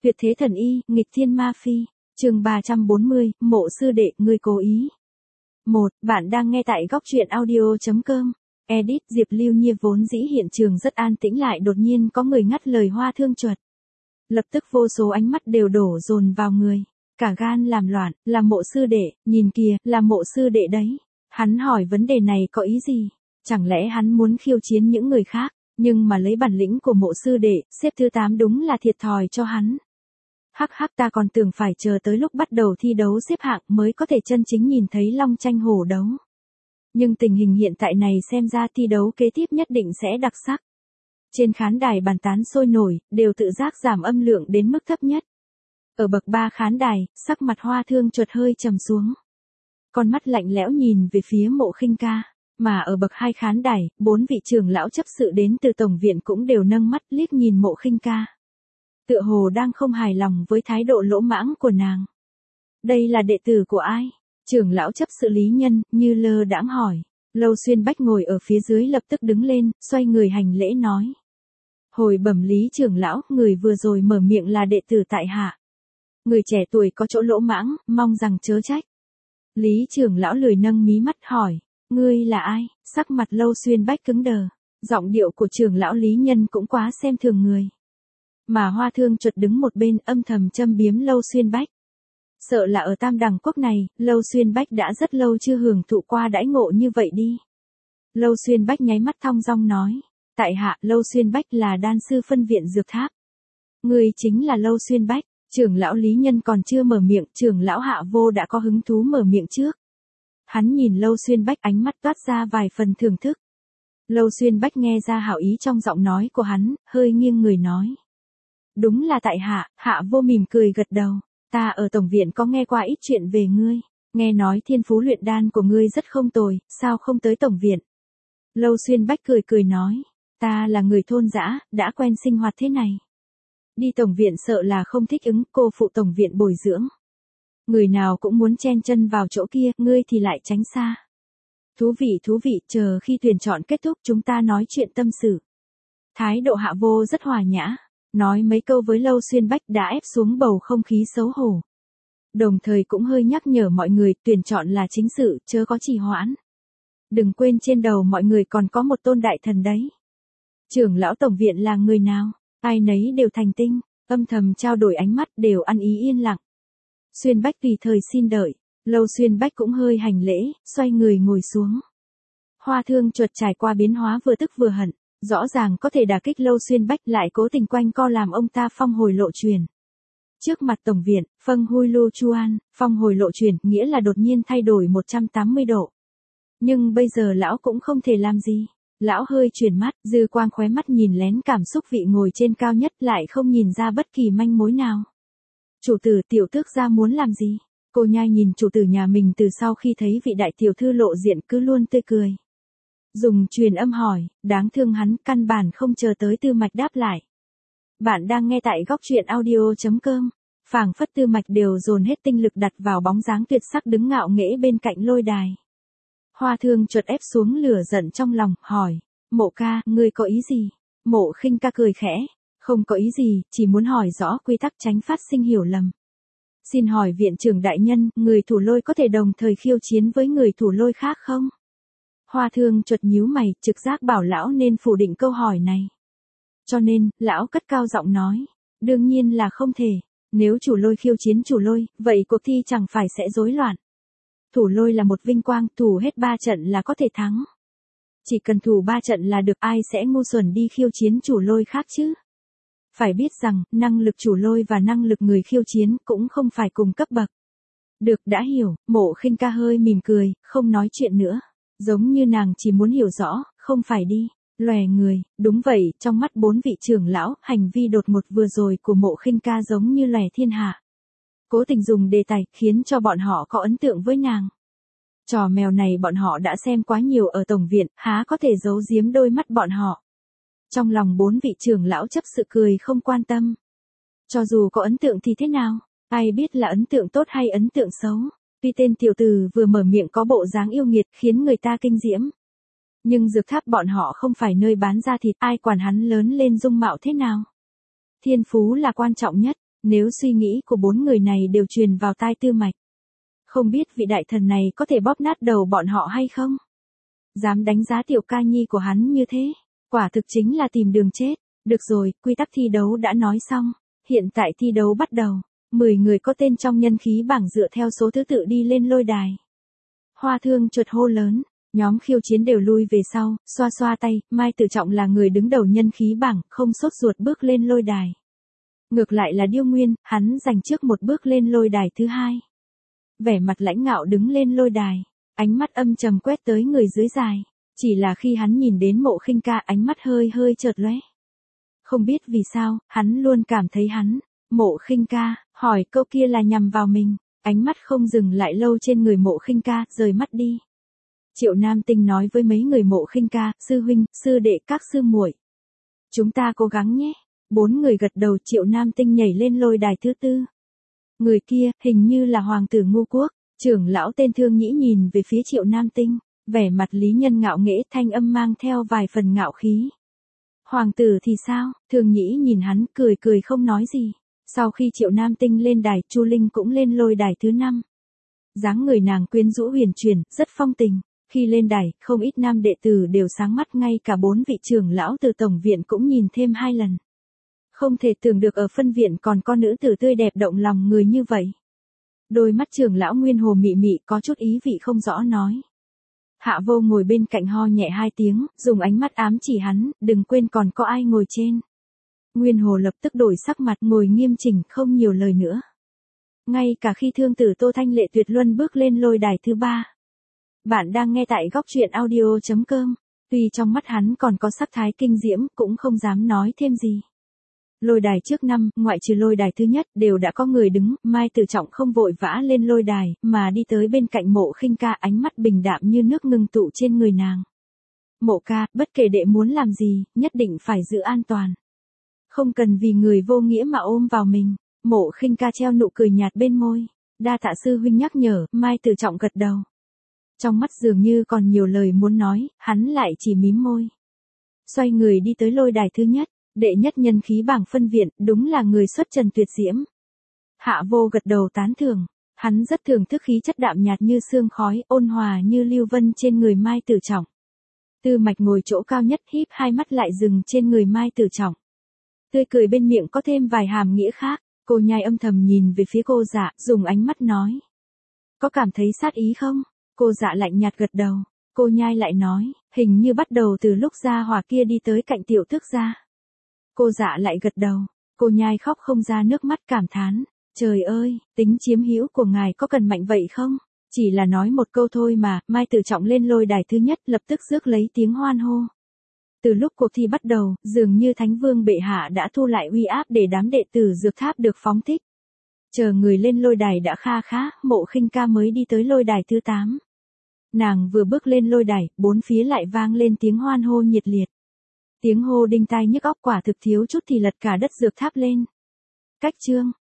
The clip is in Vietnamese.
Tuyệt thế thần y, nghịch thiên ma phi. Chương 340, Mộ sư đệ, ngươi cố ý. 1. Bạn đang nghe tại góc truyện audio.com. Edit. Diệp Lưu Nhiên vốn dĩ hiện trường rất an tĩnh lại đột nhiên có người ngắt lời Hoa Thương Chuột. Lập tức vô số ánh mắt đều đổ dồn vào người. Cả gan làm loạn, là Mộ sư đệ, nhìn kìa, là Mộ sư đệ đấy. Hắn hỏi vấn đề này có ý gì? Chẳng lẽ hắn muốn khiêu chiến những người khác, nhưng mà lấy bản lĩnh của Mộ sư đệ, xếp thứ 8 đúng là thiệt thòi cho hắn. Hắc hắc, ta còn tưởng phải chờ tới lúc bắt đầu thi đấu xếp hạng mới có thể chân chính nhìn thấy long tranh hổ đấu. Nhưng tình hình hiện tại này xem ra thi đấu kế tiếp nhất định sẽ đặc sắc. Trên khán đài bàn tán sôi nổi, đều tự giác giảm âm lượng đến mức thấp nhất. Ở bậc 3 khán đài, sắc mặt Hoa Thương Chuột hơi trầm xuống. Con mắt lạnh lẽo nhìn về phía Mộ Khinh Ca, mà ở bậc 2 khán đài, 4 vị trưởng lão chấp sự đến từ tổng viện cũng đều nâng mắt liếc nhìn Mộ Khinh Ca. Tựa hồ đang không hài lòng với thái độ lỗ mãng của nàng. Đây là đệ tử của ai? Trưởng lão chấp sự Lý Nhân, như lơ đãng hỏi. Lâu Xuyên Bách ngồi ở phía dưới lập tức đứng lên, xoay người hành lễ nói. Hồi bẩm Lý trưởng lão, người vừa rồi mở miệng là đệ tử tại hạ. Người trẻ tuổi có chỗ lỗ mãng, mong rằng chớ trách. Lý trưởng lão lười nâng mí mắt hỏi. Ngươi là ai? Sắc mặt Lâu Xuyên Bách cứng đờ. Giọng điệu của trưởng lão Lý Nhân cũng quá xem thường người. Mà Hoa Thương Chuột đứng một bên âm thầm châm biếm Lâu Xuyên Bách. Sợ là ở Tam Đẳng Quốc này, Lâu Xuyên Bách đã rất lâu chưa hưởng thụ qua đãi ngộ như vậy đi. Lâu Xuyên Bách nháy mắt thong dong nói. Tại hạ, Lâu Xuyên Bách là đan sư phân viện dược tháp. Người chính là Lâu Xuyên Bách. Trưởng lão Lý Nhân còn chưa mở miệng, trưởng lão Hạ Vô đã có hứng thú mở miệng trước. Hắn nhìn Lâu Xuyên Bách ánh mắt toát ra vài phần thưởng thức. Lâu Xuyên Bách nghe ra hảo ý trong giọng nói của hắn, hơi nghiêng người nói. Đúng là tại hạ. Hạ Vô mỉm cười gật đầu. Ta ở tổng viện có nghe qua ít chuyện về ngươi. Nghe nói thiên phú luyện đan của ngươi rất không tồi, sao không tới tổng viện? Lâu Xuyên Bách cười cười nói. Ta là người thôn dã, đã quen sinh hoạt thế này. Đi tổng viện sợ là không thích ứng, cô phụ tổng viện bồi dưỡng. Người nào cũng muốn chen chân vào chỗ kia, ngươi thì lại tránh xa. Thú vị, chờ khi tuyển chọn kết thúc chúng ta nói chuyện tâm sự. Thái độ Hạ Vô rất hòa nhã. Nói mấy câu với Lâu Xuyên Bách đã ép xuống bầu không khí xấu hổ. Đồng thời cũng hơi nhắc nhở mọi người tuyển chọn là chính sự, chớ có trì hoãn. Đừng quên trên đầu mọi người còn có một tôn đại thần đấy. Trưởng lão tổng viện là người nào? Ai nấy đều thành tinh, âm thầm trao đổi ánh mắt đều ăn ý yên lặng. Xuyên Bách tùy thời xin đợi. Lâu Xuyên Bách cũng hơi hành lễ, xoay người ngồi xuống. Hoa Thương Chuột trải qua biến hóa vừa tức vừa hận. Rõ ràng có thể đả kích Lâu Xuyên Bách lại cố tình quanh co làm ông ta phong hồi lộ truyền. Trước mặt tổng viện, Phâng Hui Lu Chuan, phong hồi lộ truyền nghĩa là đột nhiên thay đổi 180 độ. Nhưng bây giờ lão cũng không thể làm gì. Lão hơi chuyển mắt, dư quang khóe mắt nhìn lén cảm xúc vị ngồi trên cao nhất lại không nhìn ra bất kỳ manh mối nào. Chủ tử tiểu tước gia muốn làm gì? Cô nhai nhìn chủ tử nhà mình từ sau khi thấy vị đại tiểu thư lộ diện cứ luôn tươi cười. Dùng truyền âm hỏi, đáng thương hắn căn bản không chờ tới Tư Mạch đáp lại. Bạn đang nghe tại góc truyện audio.com. Phảng phất Tư Mạch đều dồn hết tinh lực đặt vào bóng dáng tuyệt sắc đứng ngạo nghễ bên cạnh lôi đài. Hoa Thương Chuột ép xuống lửa giận trong lòng, hỏi, Mộ ca, ngươi có ý gì? Mộ Khinh Ca cười khẽ, không có ý gì, chỉ muốn hỏi rõ quy tắc tránh phát sinh hiểu lầm. Xin hỏi viện trưởng đại nhân, người thủ lôi có thể đồng thời khiêu chiến với người thủ lôi khác không? Hoa Thương Chuột nhíu mày, trực giác bảo lão nên phủ định câu hỏi này. Cho nên, lão cất cao giọng nói, đương nhiên là không thể, nếu chủ lôi khiêu chiến chủ lôi, vậy cuộc thi chẳng phải sẽ rối loạn. Thủ lôi là một vinh quang, thủ hết 3 trận là có thể thắng. Chỉ cần thủ 3 trận là được, ai sẽ ngu xuẩn đi khiêu chiến chủ lôi khác chứ? Phải biết rằng, năng lực chủ lôi và năng lực người khiêu chiến cũng không phải cùng cấp bậc. Được, đã hiểu. Mộ Khinh Ca hơi mỉm cười, không nói chuyện nữa. Giống như nàng chỉ muốn hiểu rõ, không phải đi. Lòe người, đúng vậy, trong mắt 4 vị trưởng lão, hành vi đột ngột vừa rồi của Mộ Khinh Ca giống như lòe thiên hạ. Cố tình dùng đề tài, khiến cho bọn họ có ấn tượng với nàng. Trò mèo này bọn họ đã xem quá nhiều ở tổng viện, há có thể giấu giếm đôi mắt bọn họ. Trong lòng 4 vị trưởng lão chấp sự cười không quan tâm. Cho dù có ấn tượng thì thế nào, ai biết là ấn tượng tốt hay ấn tượng xấu. Tuy tên tiểu tử vừa mở miệng có bộ dáng yêu nghiệt khiến người ta kinh diễm. Nhưng dược tháp bọn họ không phải nơi bán ra thịt, ai quản hắn lớn lên dung mạo thế nào. Thiên phú là quan trọng nhất, Nếu suy nghĩ của 4 người này đều truyền vào tai Tư Mạch. Không biết vị đại thần này có thể bóp nát đầu bọn họ hay không? Dám đánh giá tiểu ca nhi của hắn như thế, quả thực chính là tìm đường chết. Được rồi, quy tắc thi đấu đã nói xong. Hiện tại thi đấu bắt đầu. 10 người có tên trong nhân khí bảng dựa theo số thứ tự đi lên lôi đài. Hoa Thương chợt hô lớn. Nhóm khiêu chiến đều lui về sau, xoa xoa tay, Mai Tử Trọng là người đứng đầu nhân khí bảng, không sốt ruột bước lên lôi đài. Ngược lại là Điêu Nguyên, hắn giành trước một bước lên lôi đài thứ hai. Vẻ mặt lãnh ngạo đứng lên lôi đài, ánh mắt âm trầm quét tới người dưới đài. Chỉ là khi hắn nhìn đến Mộ Khinh Ca, ánh mắt hơi hơi chợt lóe. Không biết vì sao, hắn luôn cảm thấy hắn, Mộ Khinh Ca, hỏi câu kia là nhằm vào mình. Ánh mắt không dừng lại lâu trên người Mộ Khinh Ca, rời mắt đi. Triệu Nam Tinh nói với mấy người Mộ Khinh Ca, sư huynh, sư đệ, các sư muội, chúng ta cố gắng nhé. 4 người gật đầu. Triệu Nam Tinh nhảy lên lôi đài thứ tư. Người kia, hình như là hoàng tử Ngu Quốc. Trưởng lão tên Thương Nhĩ nhìn về phía Triệu Nam Tinh, vẻ mặt lý nhân ngạo nghễ, thanh âm mang theo vài phần ngạo khí. Hoàng tử thì sao? Thương Nhĩ nhìn hắn, cười cười không nói gì. Sau khi Triệu Nam Tinh lên đài, Chu Linh cũng lên lôi đài thứ 5. Dáng người nàng quyến rũ huyền chuyển, rất phong tình. Khi lên đài, không ít nam đệ tử đều sáng mắt, ngay cả 4 vị trưởng lão từ tổng viện cũng nhìn thêm 2 lần. Không thể tưởng được ở phân viện còn có nữ tử tươi đẹp động lòng người như vậy. Đôi mắt trưởng lão Nguyên Hồ mị mị, có chút ý vị không rõ nói. Hạ Vô ngồi bên cạnh ho nhẹ 2 tiếng, dùng ánh mắt ám chỉ hắn, đừng quên còn có ai ngồi trên. Nguyên Hồ lập tức đổi sắc mặt, ngồi nghiêm chỉnh, không nhiều lời nữa. Ngay cả khi thương tử Tô Thanh Lệ tuyệt luân bước lên lôi đài thứ 3. Bạn đang nghe tại góc truyện audio.com. Tuy trong mắt hắn còn có sắc thái kinh diễm, cũng không dám nói thêm gì. Lôi đài trước 5, ngoại trừ lôi đài thứ nhất, đều đã có người đứng. Mai Tử Trọng không vội vã lên lôi đài, mà đi tới bên cạnh Mộ Khinh Ca, ánh mắt bình đạm như nước ngưng tụ trên người nàng. Mộ ca, bất kể đệ muốn làm gì, nhất định phải giữ an toàn. Không cần vì người vô nghĩa mà ôm vào mình. Mộ Khinh Ca treo nụ cười nhạt bên môi. Đa tạ sư huynh nhắc nhở. Mai Tử Trọng gật đầu. Trong mắt dường như còn nhiều lời muốn nói, hắn lại chỉ mím môi. Xoay người đi tới lôi đài thứ nhất, đệ nhất nhân khí bảng phân viện, đúng là người xuất trần tuyệt diễm. Hạ Vô gật đầu tán thưởng, hắn rất thưởng thức khí chất đạm nhạt như sương khói, ôn hòa như lưu vân trên người Mai Tử Trọng. Tư Mạch ngồi chỗ cao nhất, híp hai mắt lại dừng trên người Mai Tử Trọng. Tươi cười bên miệng có thêm vài hàm nghĩa khác, cô nhai âm thầm nhìn về phía cô Dạ, dùng ánh mắt nói. Có cảm thấy sát ý không? Cô Dạ lạnh nhạt gật đầu, cô nhai lại nói, hình như bắt đầu từ lúc gia hỏa kia đi tới cạnh Tiểu Tước gia. Cô Dạ lại gật đầu, cô nhai khóc không ra nước mắt, cảm thán, trời ơi, tính chiếm hữu của ngài có cần mạnh vậy không? Chỉ là nói một câu thôi mà. Mai Tử Trọng lên lôi đài thứ nhất, lập tức rước lấy tiếng hoan hô. Từ lúc cuộc thi bắt đầu, dường như Thánh Vương bệ hạ đã thu lại uy áp để đám đệ tử Dược Tháp được phóng thích. Chờ người lên lôi đài đã kha khá, Mộ Khinh Ca mới đi tới lôi đài thứ 8. Nàng vừa bước lên lôi đài, bốn phía lại vang lên tiếng hoan hô nhiệt liệt. Tiếng hô đinh tai nhức óc, quả thực thiếu chút thì lật cả đất Dược Tháp lên. Cách chương